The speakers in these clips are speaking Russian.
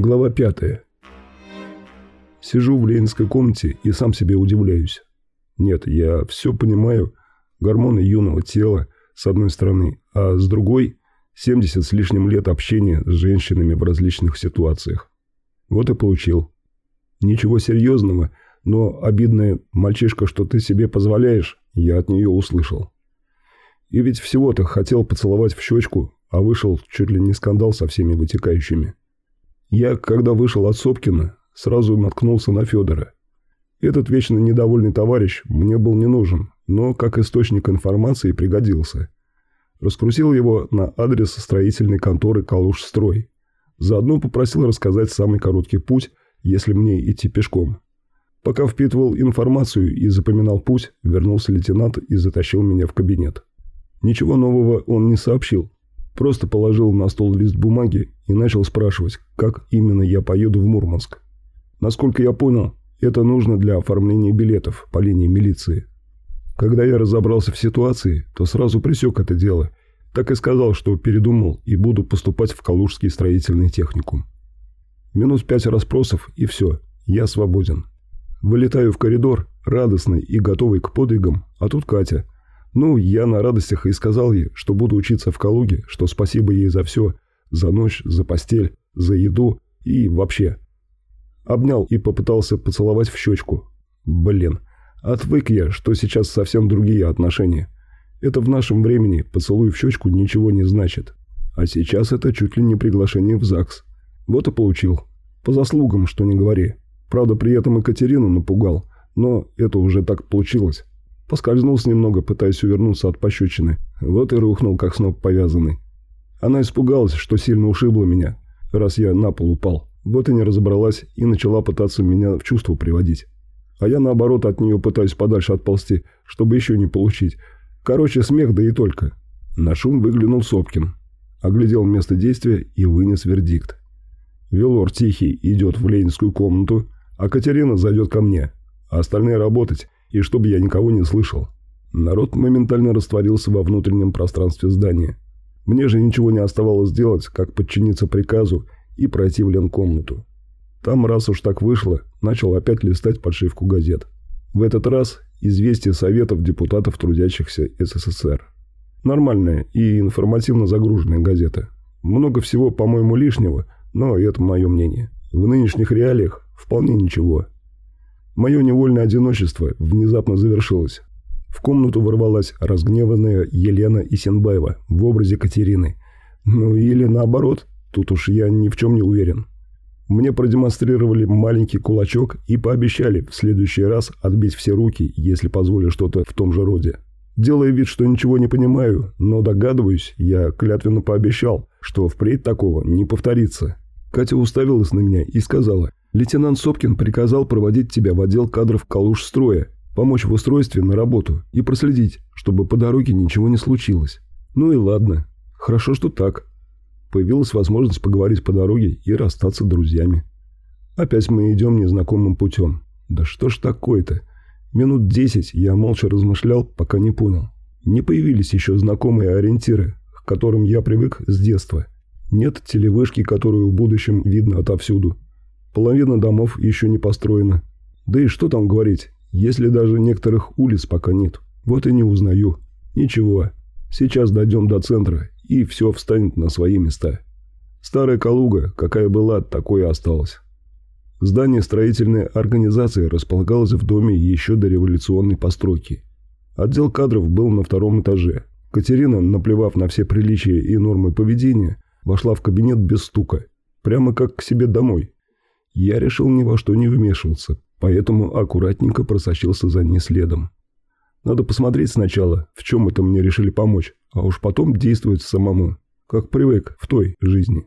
Глава 5. Сижу в ленинской комнате и сам себе удивляюсь. Нет, я все понимаю. Гормоны юного тела, с одной стороны, а с другой – 70 с лишним лет общения с женщинами в различных ситуациях. Вот и получил. Ничего серьезного, но обидное «мальчишка, что ты себе позволяешь» я от нее услышал. И ведь всего-то хотел поцеловать в щечку, а вышел чуть ли не скандал со всеми вытекающими. Я, когда вышел от Сопкина, сразу наткнулся на Федора. Этот вечно недовольный товарищ мне был не нужен, но как источник информации пригодился. Раскрутил его на адрес строительной конторы «Калужстрой». Заодно попросил рассказать самый короткий путь, если мне идти пешком. Пока впитывал информацию и запоминал путь, вернулся лейтенант и затащил меня в кабинет. Ничего нового он не сообщил. Просто положил на стол лист бумаги и начал спрашивать, как именно я поеду в Мурманск. Насколько я понял, это нужно для оформления билетов по линии милиции. Когда я разобрался в ситуации, то сразу пресек это дело. Так и сказал, что передумал и буду поступать в Калужский строительный техникум. Минут 5 расспросов и все, я свободен. Вылетаю в коридор, радостный и готовый к подвигам, а тут Катя. Ну, я на радостях и сказал ей, что буду учиться в Калуге, что спасибо ей за все, за ночь, за постель, за еду и вообще. Обнял и попытался поцеловать в щечку. Блин, отвык я, что сейчас совсем другие отношения. Это в нашем времени поцелуй в щечку ничего не значит. А сейчас это чуть ли не приглашение в ЗАГС. Вот и получил. По заслугам, что не говори. Правда, при этом Екатерину напугал, но это уже так получилось. Поскользнулся немного, пытаясь увернуться от пощечины. Вот и рухнул, как сноп повязанный. Она испугалась, что сильно ушибла меня, раз я на пол упал. Вот и не разобралась и начала пытаться меня в чувство приводить. А я, наоборот, от нее пытаюсь подальше отползти, чтобы еще не получить. Короче, смех, да и только. На шум выглянул Сопкин. Оглядел место действия и вынес вердикт. Велор Тихий идет в ленинскую комнату, а Катерина зайдет ко мне, а остальные работать, и чтобы я никого не слышал. Народ моментально растворился во внутреннем пространстве здания. Мне же ничего не оставалось делать, как подчиниться приказу и пройти в ленкомнату. Там, раз уж так вышло, начал опять листать подшивку газет. В этот раз известия Советов депутатов трудящихся СССР. Нормальная и информативно загруженная газета. Много всего, по-моему, лишнего, но это мое мнение. В нынешних реалиях вполне ничего. Мое невольное одиночество внезапно завершилось. В комнату ворвалась разгневанная Елена Исенбаева в образе Катерины. Ну или наоборот, тут уж я ни в чем не уверен. Мне продемонстрировали маленький кулачок и пообещали в следующий раз отбить все руки, если позволю что-то в том же роде. Делая вид, что ничего не понимаю, но догадываюсь, я клятвенно пообещал, что впредь такого не повторится. Катя уставилась на меня и сказала: «Лейтенант Сопкин приказал проводить тебя в отдел кадров Калужстроя, помочь в устройстве на работу и проследить, чтобы по дороге ничего не случилось». Ну и ладно. Хорошо, что так. Появилась возможность поговорить по дороге и расстаться друзьями. Опять мы идем незнакомым путем. Да что ж такое-то? Минут 10 я молча размышлял, пока не понял. Не появились еще знакомые ориентиры, к которым я привык с детства. Нет телевышки, которую в будущем видно отовсюду. Половина домов еще не построена. Да и что там говорить, если даже некоторых улиц пока нет. Вот и не узнаю. Ничего, сейчас дойдем до центра, и все встанет на свои места. Старая Калуга, какая была, такой и осталась. Здание строительной организации располагалось в доме еще до революционной постройки. Отдел кадров был на 2-м этаже. Катерина, наплевав на все приличия и нормы поведения, вошла в кабинет без стука, прямо как к себе домой. Я решил ни во что не вмешиваться, поэтому аккуратненько просочился за ней следом. Надо посмотреть сначала, в чем это мне решили помочь, а уж потом действовать самому, как привык в той жизни.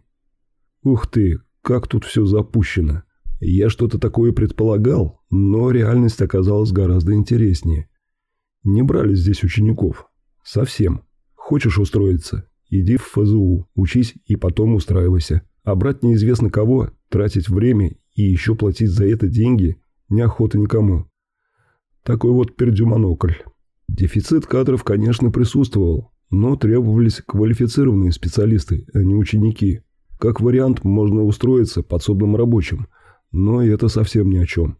Ух ты, как тут все запущено. Я что-то такое предполагал, но реальность оказалась гораздо интереснее. Не брали здесь учеников. Совсем. Хочешь устроиться? Иди в ФЗУ, учись и потом устраивайся. А брать неизвестно кого, тратить время и еще платить за это деньги неохота никому. Такой вот пердюмонокль. Дефицит кадров, конечно, присутствовал, но требовались квалифицированные специалисты, а не ученики. Как вариант, можно устроиться подсобным рабочим. Но это совсем ни о чем.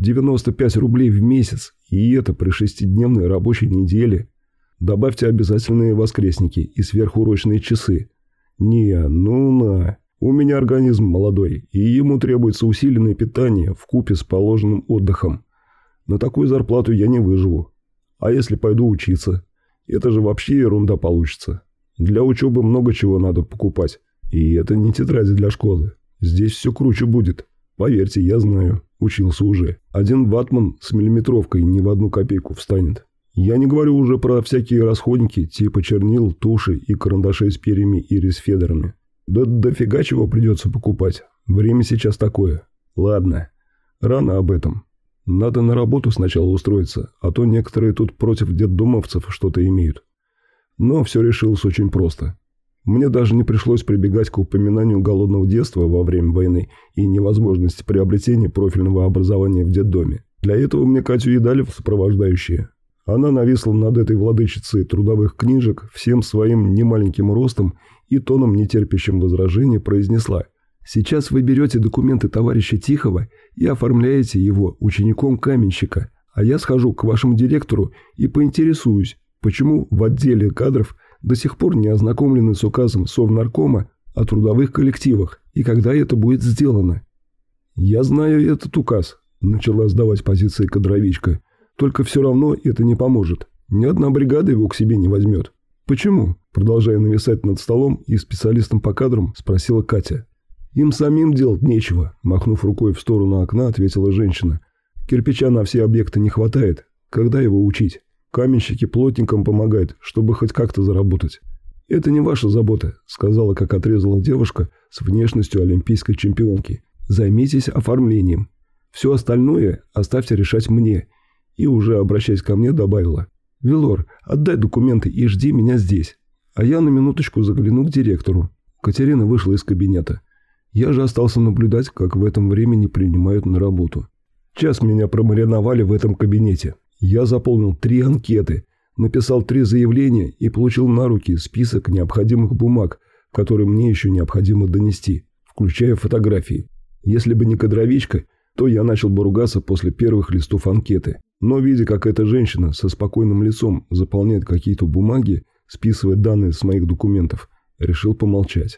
95 рублей в месяц, и это при 6-дневной рабочей неделе. Добавьте обязательные воскресники и сверхурочные часы. Не, ну на. У меня организм молодой, и ему требуется усиленное питание вкупе с положенным отдыхом. На такую зарплату я не выживу. А если пойду учиться? Это же вообще ерунда получится. Для учебы много чего надо покупать. И это не тетради для школы. Здесь все круче будет. Поверьте, я знаю. Учился уже. Один ватман с миллиметровкой не в 1 копейку встанет. Я не говорю уже про всякие расходники типа чернил, туши и карандашей с перьями и рисфедерами. Да дофига чего придется покупать. Время сейчас такое. Ладно, рано об этом. Надо на работу сначала устроиться, а то некоторые тут против детдомовцев что-то имеют. Но все решилось очень просто. Мне даже не пришлось прибегать к упоминанию голодного детства во время войны и невозможности приобретения профильного образования в детдоме. Для этого мне Катю и дали в сопровождающие. Она нависла над этой владычицей трудовых книжек всем своим немаленьким ростом и тоном, нетерпящим возражения, произнесла: «Сейчас вы берете документы товарища Тихого и оформляете его учеником каменщика, а я схожу к вашему директору и поинтересуюсь, почему в отделе кадров до сих пор не ознакомлены с указом Совнаркома о трудовых коллективах и когда это будет сделано». «Я знаю этот указ», – начала сдавать позиции кадровичка. «Только все равно это не поможет. Ни одна бригада его к себе не возьмет». «Почему?» – продолжая нависать над столом и специалистом по кадрам, спросила Катя. «Им самим делать нечего», – махнув рукой в сторону окна, ответила женщина. «Кирпича на все объекты не хватает. Когда его учить? Каменщики плотникам помогают, чтобы хоть как-то заработать». «Это не ваша забота», – сказала, как отрезала девушка с внешностью олимпийской чемпионки. «Займитесь оформлением. Все остальное оставьте решать мне». И уже обращаясь ко мне, добавила: «Велор, отдай документы и жди меня здесь. А я на минуточку загляну к директору». Катерина вышла из кабинета. Я же остался наблюдать, как в этом времени принимают на работу. Час меня промариновали в этом кабинете. Я заполнил 3 анкеты, написал 3 заявления и получил на руки список необходимых бумаг, которые мне еще необходимо донести, включая фотографии. Если бы не кадровичка, то я начал бы ругаться после первых листов анкеты. Но, видя, как эта женщина со спокойным лицом заполняет какие-то бумаги, списывая данные с моих документов, решил помолчать.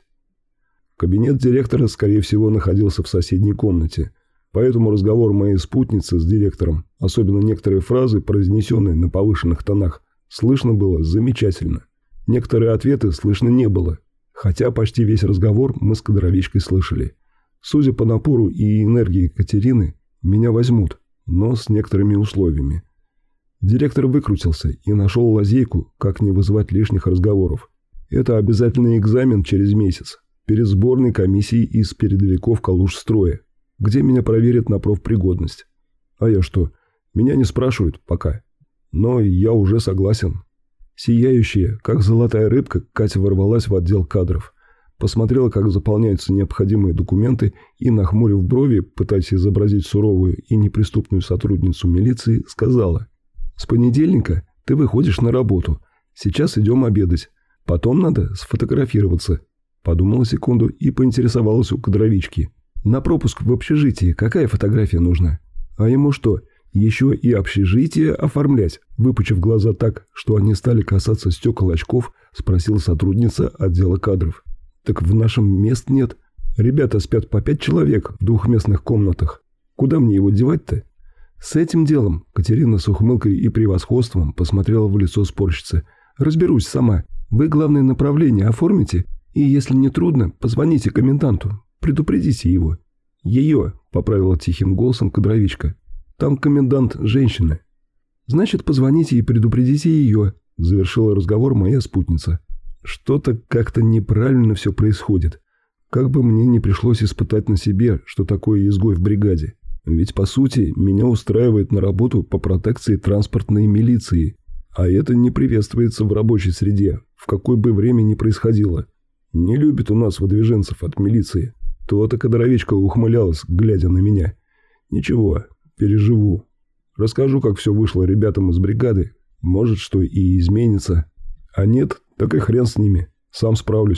Кабинет директора, скорее всего, находился в соседней комнате, поэтому разговор моей спутницы с директором, особенно некоторые фразы, произнесенные на повышенных тонах, слышно было замечательно. Некоторые ответы слышно не было, хотя почти весь разговор мы с кадровичкой слышали. Судя по напору и энергии Катерины, меня возьмут, но с некоторыми условиями. Директор выкрутился и нашел лазейку, как не вызывать лишних разговоров. Это обязательный экзамен через месяц, перед сборной комиссией из передовиков Калужстроя, где меня проверят на профпригодность. А я что, меня не спрашивают пока. Но я уже согласен. Сияющая, как золотая рыбка, Катя ворвалась в отдел кадров. Посмотрела, как заполняются необходимые документы и, нахмурив брови, пытаясь изобразить суровую и неприступную сотрудницу милиции, сказала: «С понедельника ты выходишь на работу. Сейчас идем обедать. Потом надо сфотографироваться». Подумала секунду и поинтересовалась у кадровички: «На пропуск в общежитие какая фотография нужна?» «А ему что, еще и общежитие оформлять?» Выпучив глаза так, что они стали касаться стекол очков, спросила сотрудница отдела кадров. «Так в нашем мест нет. Ребята спят по 5 человек в двухместных комнатах. Куда мне его девать-то?» «С этим делом», — Катерина с ухмылкой и превосходством посмотрела в лицо спорщицы, «разберусь сама. Вы главное направление оформите, и если не трудно, позвоните коменданту, предупредите его». «Ее», — поправила тихим голосом кадровичка. «Там комендант женщина». «Значит, позвоните и предупредите ее», — завершила разговор моя спутница. «Что-то как-то неправильно все происходит. Как бы мне не пришлось испытать на себе, что такое изгой в бригаде. Ведь, по сути, меня устраивает на работу по протекции транспортной милиции. А это не приветствуется в рабочей среде, в какое бы время ни происходило. Не любит у нас выдвиженцев от милиции». То-то кадровичка ухмылялась, глядя на меня. «Ничего, переживу. Расскажу, как все вышло ребятам из бригады. Может, что и изменится. А нет, так и хрен с ними. Сам справлюсь».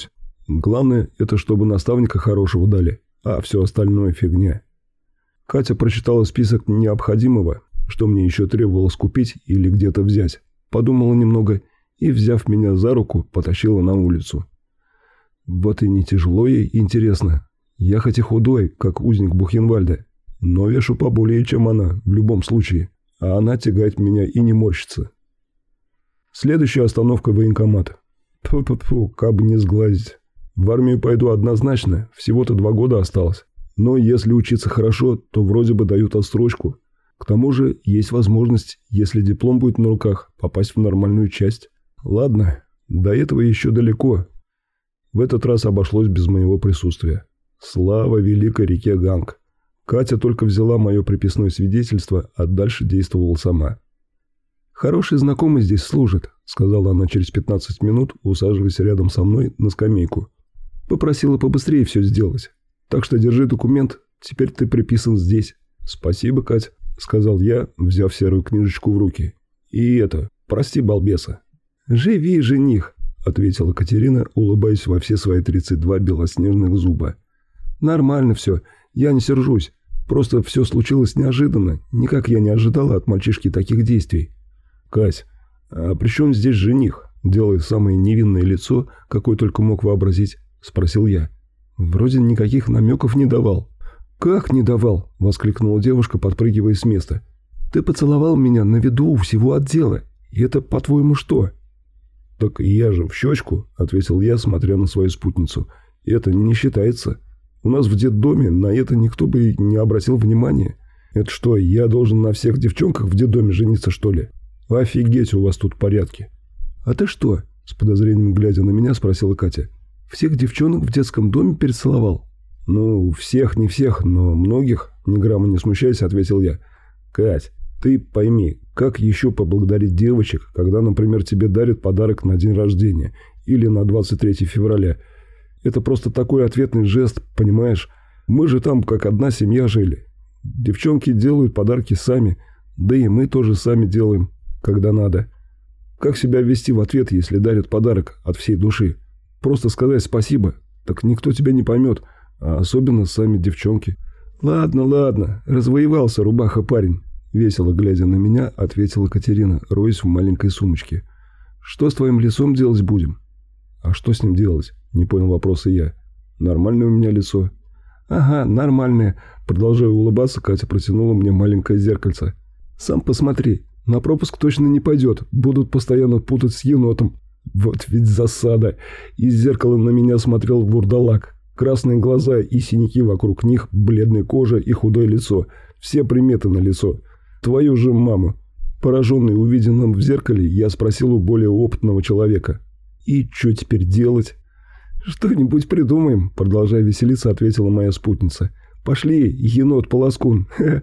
Главное, это чтобы наставника хорошего дали, а все остальное фигня. Катя прочитала список необходимого, что мне еще требовалось купить или где-то взять, подумала немного и, взяв меня за руку, потащила на улицу. Вот и не тяжело ей, интересно. Я хоть и худой, как узник Бухенвальда, но вешу поболее, чем она, в любом случае, а она тягает меня и не морщится. Следующая остановка — военкомат. Тьфу-тьфу-тьфу, как бы не сглазить. В армию пойду однозначно, всего-то 2 года осталось. Но если учиться хорошо, то вроде бы дают отсрочку. К тому же есть возможность, если диплом будет на руках, попасть в нормальную часть. Ладно, до этого еще далеко. В этот раз обошлось без моего присутствия. Слава великой реке Ганг. Катя только взяла мое приписное свидетельство, а дальше действовала сама. «Хороший знакомый здесь служит», — сказала она через 15 минут, усаживаясь рядом со мной на скамейку. «Попросила побыстрее все сделать. Так что держи документ, теперь ты приписан здесь». «Спасибо, Кать», — сказал я, взяв серую книжечку в руки. «И это, прости балбеса». «Живи, жених», — ответила Катерина, улыбаясь во все свои 32 белоснежных зуба. «Нормально все, я не сержусь. Просто все случилось неожиданно. Никак я не ожидала от мальчишки таких действий». «Кась, а при чем здесь жених?» — делая самое невинное лицо, какое только мог вообразить, спросил я. «Вроде никаких намеков не давал». «Как не давал?» — воскликнула девушка, подпрыгивая с места. «Ты поцеловал меня на виду у всего отдела. И это, по-твоему, что?» «Так я же в щечку», — ответил я, смотря на свою спутницу. «Это не считается. У нас в детдоме на это никто бы не обратил внимания. Это что, я должен на всех девчонках в детдоме жениться, что ли? Офигеть, у вас тут порядки». «А ты что?» — с подозрением глядя на меня, спросила Катя. «Всех девчонок в детском доме перецеловал?» «Ну, всех, не всех, но многих», — ни грамма не смущаясь, ответил я. «Кать, ты пойми, как еще поблагодарить девочек, когда, например, тебе дарят подарок на день рождения или на 23 февраля? Это просто такой ответный жест, понимаешь? Мы же там как одна семья жили. Девчонки делают подарки сами, да и мы тоже сами делаем, когда надо. Как себя вести в ответ, если дарят подарок от всей души? Просто сказать спасибо, так никто тебя не поймет, а особенно сами девчонки». «Ладно, ладно, развоевался рубаха парень», — весело глядя на меня, ответила Катерина, роясь в маленькой сумочке. «Что с твоим лицом делать будем?» «А что с ним делать?» — не понял вопроса я. «Нормальное у меня лицо». «Ага, нормальное», — продолжая улыбаться, Катя протянула мне маленькое зеркальце. «Сам посмотри, на пропуск точно не пойдет, будут постоянно путать с енотом». Вот ведь засада. Из зеркала на меня смотрел вурдалак. Красные глаза и синяки вокруг них, бледная кожа и худое лицо. Все приметы на лицо. Твою же маму. Пораженный увиденным в зеркале, я спросил у более опытного человека. «И что теперь делать?» «Что-нибудь придумаем», — продолжая веселиться, ответила моя спутница. «Пошли, енот-полоскун.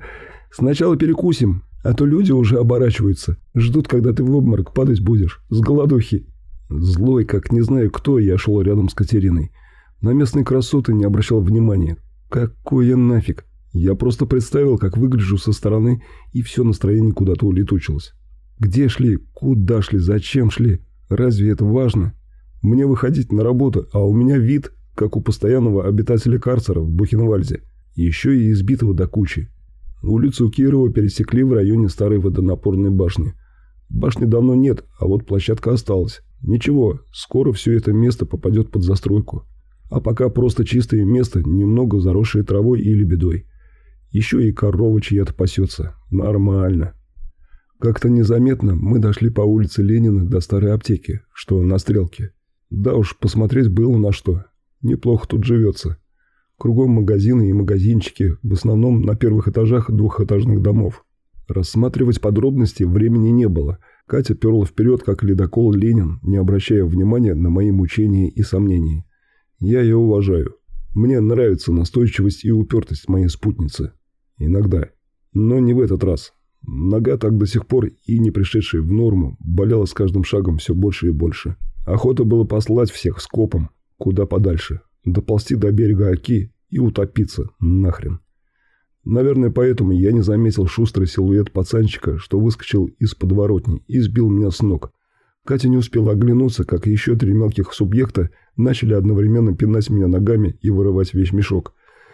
Сначала перекусим, а то люди уже оборачиваются. Ждут, когда ты в обморок падать будешь. С голодухи». Злой, как не знаю кто, я шел рядом с Катериной. На местные красоты не обращал внимания. Какое нафиг? Я просто представил, как выгляжу со стороны, и все настроение куда-то улетучилось. Где шли? Куда шли? Зачем шли? Разве это важно? Мне выходить на работу, а у меня вид, как у постоянного обитателя карцера в Бухенвальде. Еще и избитого до кучи. Улицу Кирова пересекли в районе старой водонапорной башни. Башни давно нет, а вот площадка осталась. Ничего, скоро все это место попадет под застройку. А пока просто чистое место, немного заросшее травой и лебедой. Еще и корова чья-то пасется. Нормально. Как-то незаметно мы дошли по улице Ленина до старой аптеки, что на Стрелке. Да уж, посмотреть было на что. Неплохо тут живется. Кругом магазины и магазинчики, в основном на первых этажах двухэтажных домов. Рассматривать подробности времени не было. Катя перла вперед, как ледокол Ленин, не обращая внимания на мои мучения и сомнения. Я ее уважаю. Мне нравится настойчивость и упертость моей спутницы. Иногда. Но не в этот раз. Нога так до сих пор и не пришедшая в норму болела с каждым шагом все больше и больше. Охота было послать всех скопом куда подальше, доползти до берега Оки и утопиться нахрен. Наверное, поэтому я не заметил шустрый силуэт пацанчика, что выскочил из подворотни и сбил меня с ног. Катя не успела оглянуться, как еще 3 мелких субъекта начали одновременно пинать меня ногами и вырывать вещмешок.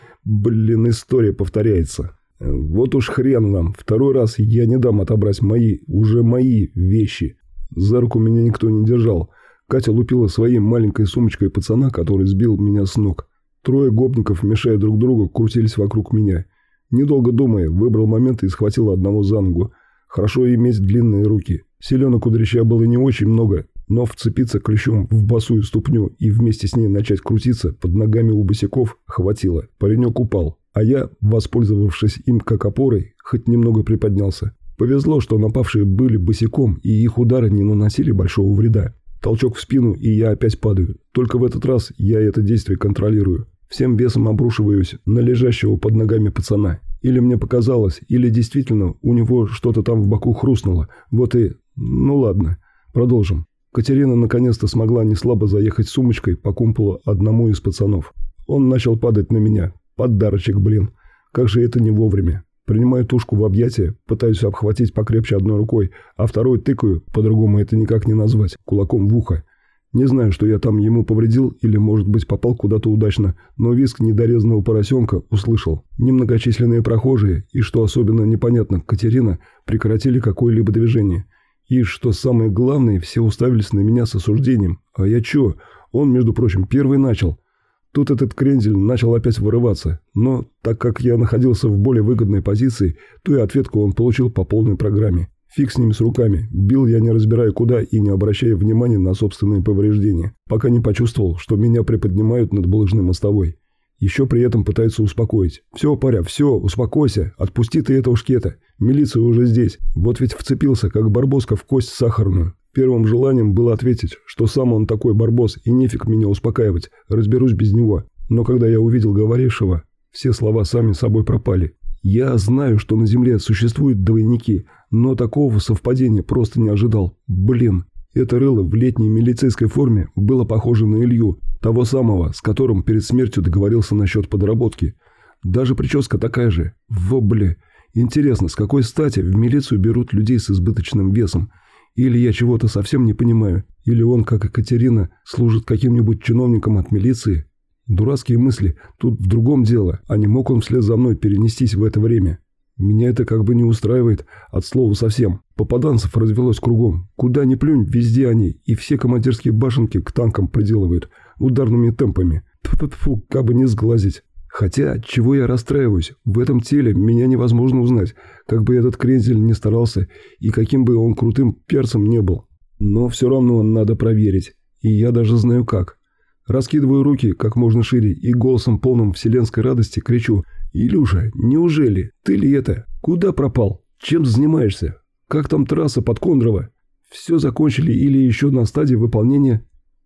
Блин, история повторяется. Вот уж хрен вам, второй раз я не дам отобрать уже мои вещи. За руку меня никто не держал. Катя лупила своей маленькой сумочкой пацана, который сбил меня с ног. 3 гопников, мешая друг другу, крутились вокруг меня. Недолго думая, выбрал момент и схватил одного за ногу. Хорошо иметь длинные руки. Селенок у дрища было не очень много, но вцепиться клещом в босую ступню и вместе с ней начать крутиться под ногами у босиков хватило. Паренек упал, а я, воспользовавшись им как опорой, хоть немного приподнялся. Повезло, что напавшие были босиком, и их удары не наносили большого вреда. Толчок в спину, и я опять падаю. Только в этот раз я это действие контролирую. Всем весом обрушиваюсь на лежащего под ногами пацана. Или мне показалось, или действительно у него что-то там в боку хрустнуло. Вот и... Ну ладно, продолжим. Катерина наконец-то смогла неслабо заехать сумочкой по кумполу одному из пацанов. Он начал падать на меня. Подарочек, блин. Как же это не вовремя. Принимаю тушку в объятия, пытаюсь обхватить покрепче одной рукой, а второй тыкаю, по-другому это никак не назвать, кулаком в ухо. Не знаю, что я там ему повредил или, может быть, попал куда-то удачно, но визг недорезанного поросенка услышал. Немногочисленные прохожие и, что особенно непонятно, Катерина прекратили какое-либо движение. И, что самое главное, все уставились на меня с осуждением. А я чё? Он, между прочим, первый начал. Тут этот крендель начал опять вырываться, но так как я находился в более выгодной позиции, то и ответку он получил по полной программе. Фиг с ними с руками. Бил я, не разбирая куда и не обращая внимания на собственные повреждения, пока не почувствовал, что меня приподнимают над булыжной мостовой. Еще при этом пытаются успокоить. «Все, паря, все, успокойся, отпусти ты этого шкета. Милиция уже здесь. Вот ведь вцепился, как барбоска в кость сахарную». Первым желанием было ответить, что сам он такой барбос и нефиг меня успокаивать, разберусь без него. Но когда я увидел говорившего, все слова сами собой пропали. Я знаю, что на Земле существуют двойники, но такого совпадения просто не ожидал. Блин, это рыло в летней милицейской форме было похоже на Илью, того самого, с которым перед смертью договорился насчет подработки. Даже прическа такая же. Бля. Интересно, с какой стати в милицию берут людей с избыточным весом? Или я чего-то совсем не понимаю, или он, как и Катерина, служит каким-нибудь чиновником от милиции. Дурацкие мысли, тут в другом дело, а не мог он вслед за мной перенестись в это время. Меня это как бы не устраивает, от слова совсем. Попаданцев развелось кругом. Куда ни плюнь, везде они, и все командирские башенки к танкам приделывают, ударными темпами. Тьфу-тьфу, как бы не сглазить. Хотя, чего я расстраиваюсь, в этом теле меня невозможно узнать, как бы этот крендель не старался и каким бы он крутым перцем не был. Но все равно надо проверить, и я даже знаю как. Раскидываю руки как можно шире и голосом полным вселенской радости кричу: «Илюша, неужели? Ты ли это? Куда пропал? Чем занимаешься? Как там трасса под Кондрово? Все закончили или еще на стадии выполнения?»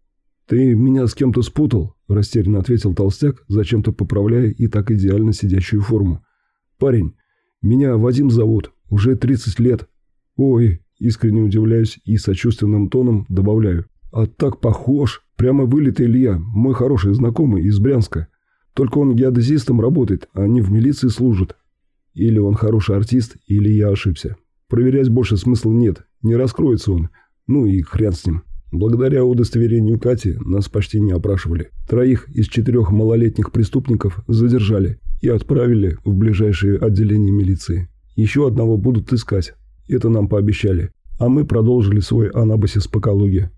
«Ты меня с кем-то спутал», – растерянно ответил толстяк, зачем-то поправляя и так идеально сидящую форму. «Парень, меня Вадим зовут, уже 30 лет». «Ой», – искренне удивляюсь и сочувственным тоном добавляю. «А так похож, прямо вылитый Илья, мой хороший знакомый из Брянска. Только он геодезистом работает, а не в милиции служит. Или он хороший артист, или я ошибся. Проверять больше смысла нет, не раскроется он, ну и хрен с ним». Благодаря удостоверению Кати нас почти не опрашивали. 3 из 4 малолетних преступников задержали и отправили в ближайшее отделение милиции. Еще одного будут искать. Это нам пообещали. А мы продолжили свой анабасис по Калуге.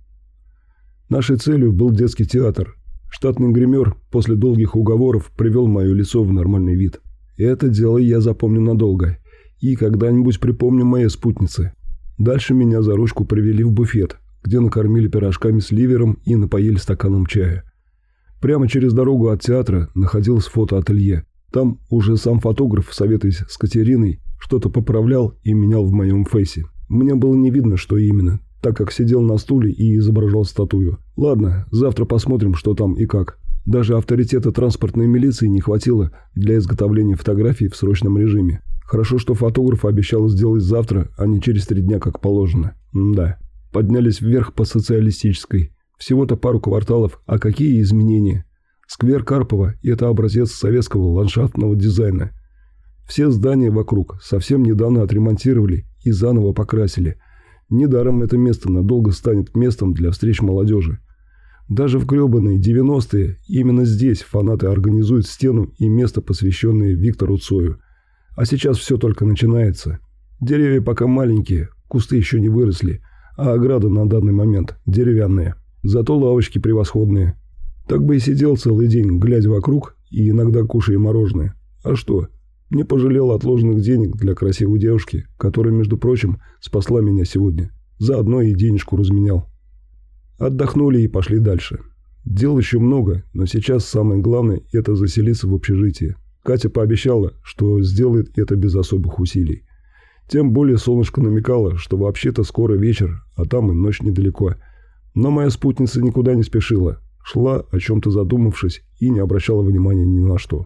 Нашей целью был детский театр. Штатный гример после долгих уговоров привел мое лицо в нормальный вид. Это дело я запомню надолго. И когда-нибудь припомню моей спутнице. Дальше меня за ручку привели в буфет, где накормили пирожками с ливером и напоили стаканом чая. Прямо через дорогу от театра находилось фотоателье. Там уже сам фотограф, советуясь с Катериной, что-то поправлял и менял в моем фейсе. Мне было не видно, что именно, так как сидел на стуле и изображал статую. Ладно, завтра посмотрим, что там и как. Даже авторитета транспортной милиции не хватило для изготовления фотографий в срочном режиме. Хорошо, что фотограф обещал сделать завтра, а не через 3 дня, как положено. Да. Поднялись вверх по Социалистической. Всего-то пару кварталов, а какие изменения? Сквер Карпова – это образец советского ландшафтного дизайна. Все здания вокруг совсем недавно отремонтировали и заново покрасили. Недаром это место надолго станет местом для встреч молодежи. Даже в гребаные 90-е именно здесь фанаты организуют стену и место, посвященное Виктору Цою. А сейчас все только начинается. Деревья пока маленькие, кусты еще не выросли, а ограда на данный момент деревянная. Зато лавочки превосходные. Так бы и сидел целый день, глядя вокруг и иногда кушая мороженое. А что? Не пожалел отложенных денег для красивой девушки, которая, между прочим, спасла меня сегодня. Заодно и денежку разменял. Отдохнули и пошли дальше. Дел еще много, но сейчас самое главное – это заселиться в общежитие. Катя пообещала, что сделает это без особых усилий. Тем более солнышко намекало, что вообще-то скоро вечер, а там и ночь недалеко. Но моя спутница никуда не спешила. Шла, о чем-то задумавшись, и не обращала внимания ни на что.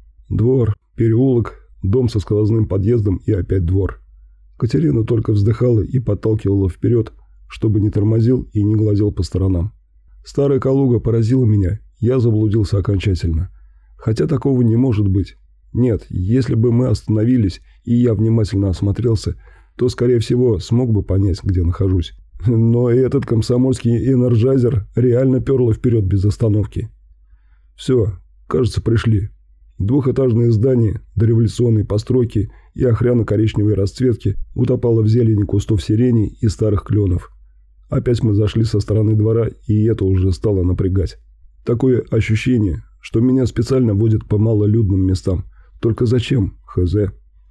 Двор, переулок, дом со сквозным подъездом и опять двор. Катерина только вздыхала и подталкивала вперед, чтобы не тормозил и не глазел по сторонам. Старая Калуга поразила меня, я заблудился окончательно. Хотя такого не может быть. Нет, если бы мы остановились и я внимательно осмотрелся, то, скорее всего, смог бы понять, где нахожусь. Но этот комсомольский энерджайзер реально перло вперед без остановки. Все, кажется, пришли. Двухэтажное здание, дореволюционной постройки и охрана коричневой расцветки утопало в зелени кустов сирени и старых кленов. Опять мы зашли со стороны двора, и это уже стало напрягать. Такое ощущение, что меня специально водят по малолюдным местам. Только зачем? Хз.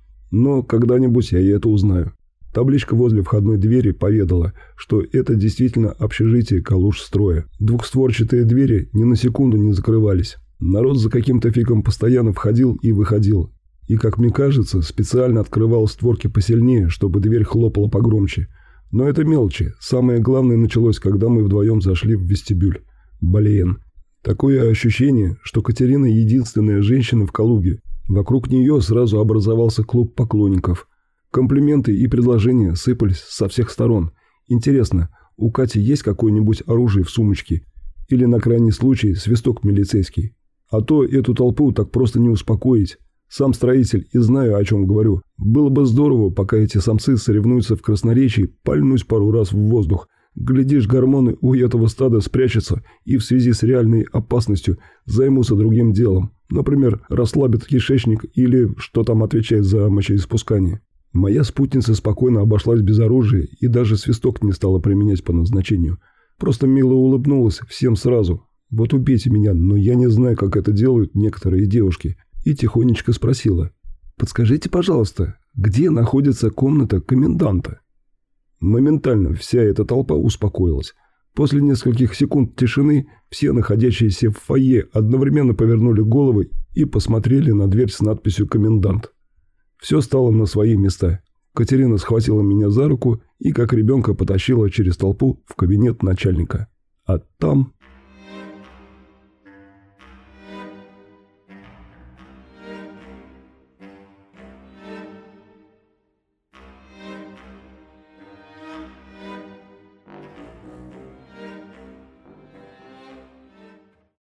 Но когда-нибудь я и это узнаю. Табличка возле входной двери поведала, что это действительно общежитие Калужстроя. Двухстворчатые двери ни на секунду не закрывались. Народ за каким-то фигом постоянно входил и выходил. И, как мне кажется, специально открывал створки посильнее, чтобы дверь хлопала погромче. Но это мелочи. Самое главное началось, когда мы вдвоем зашли в вестибюль. Блин. Такое ощущение, что Катерина единственная женщина в Калуге. Вокруг нее сразу образовался клуб поклонников. Комплименты и предложения сыпались со всех сторон. Интересно, у Кати есть какое-нибудь оружие в сумочке? Или, на крайний случай, свисток милицейский? А то эту толпу так просто не успокоить. Сам строитель и знаю, о чем говорю. Было бы здорово, пока эти самцы соревнуются в красноречии, пальнуть пару раз в воздух. Глядишь, гормоны у этого стада спрячутся и в связи с реальной опасностью займутся другим делом. Например, расслабят кишечник или что там отвечает за мочеиспускание. Моя спутница спокойно обошлась без оружия и даже свисток не стала применять по назначению. Просто мило улыбнулась всем сразу. Вот убейте меня, но я не знаю, как это делают некоторые девушки. И тихонечко спросила: «Подскажите, пожалуйста, где находится комната коменданта?» Моментально вся эта толпа успокоилась. После нескольких секунд тишины все находящиеся в фойе одновременно повернули головы и посмотрели на дверь с надписью «Комендант». Все стало на свои места. Катерина схватила меня за руку и как ребенка потащила через толпу в кабинет начальника. А там...